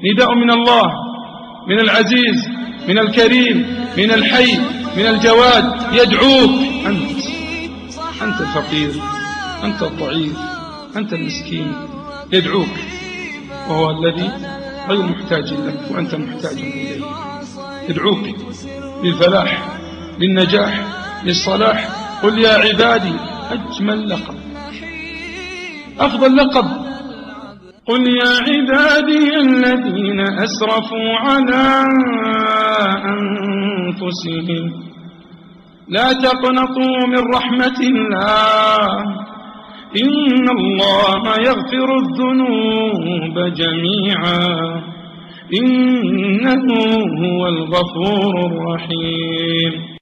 نداء من الله، من العزيز، من الكريم، من الحي، من الجواد، يدعوك. أنت الفقير، أنت الضعيف، أنت المسكين، يدعوك، وهو الذي غير محتاج لك وأنت محتاج إليه. يدعوك للفلاح، للنجاح، للصلاح. قل يا عبادي، أجمل لقب، أفضل لقب. قل يا عبادي الذين أسرفوا على أنفسهم لا تقنطوا من رحمة الله إن الله يغفر الذنوب جميعا إنه هو الغفور الرحيم.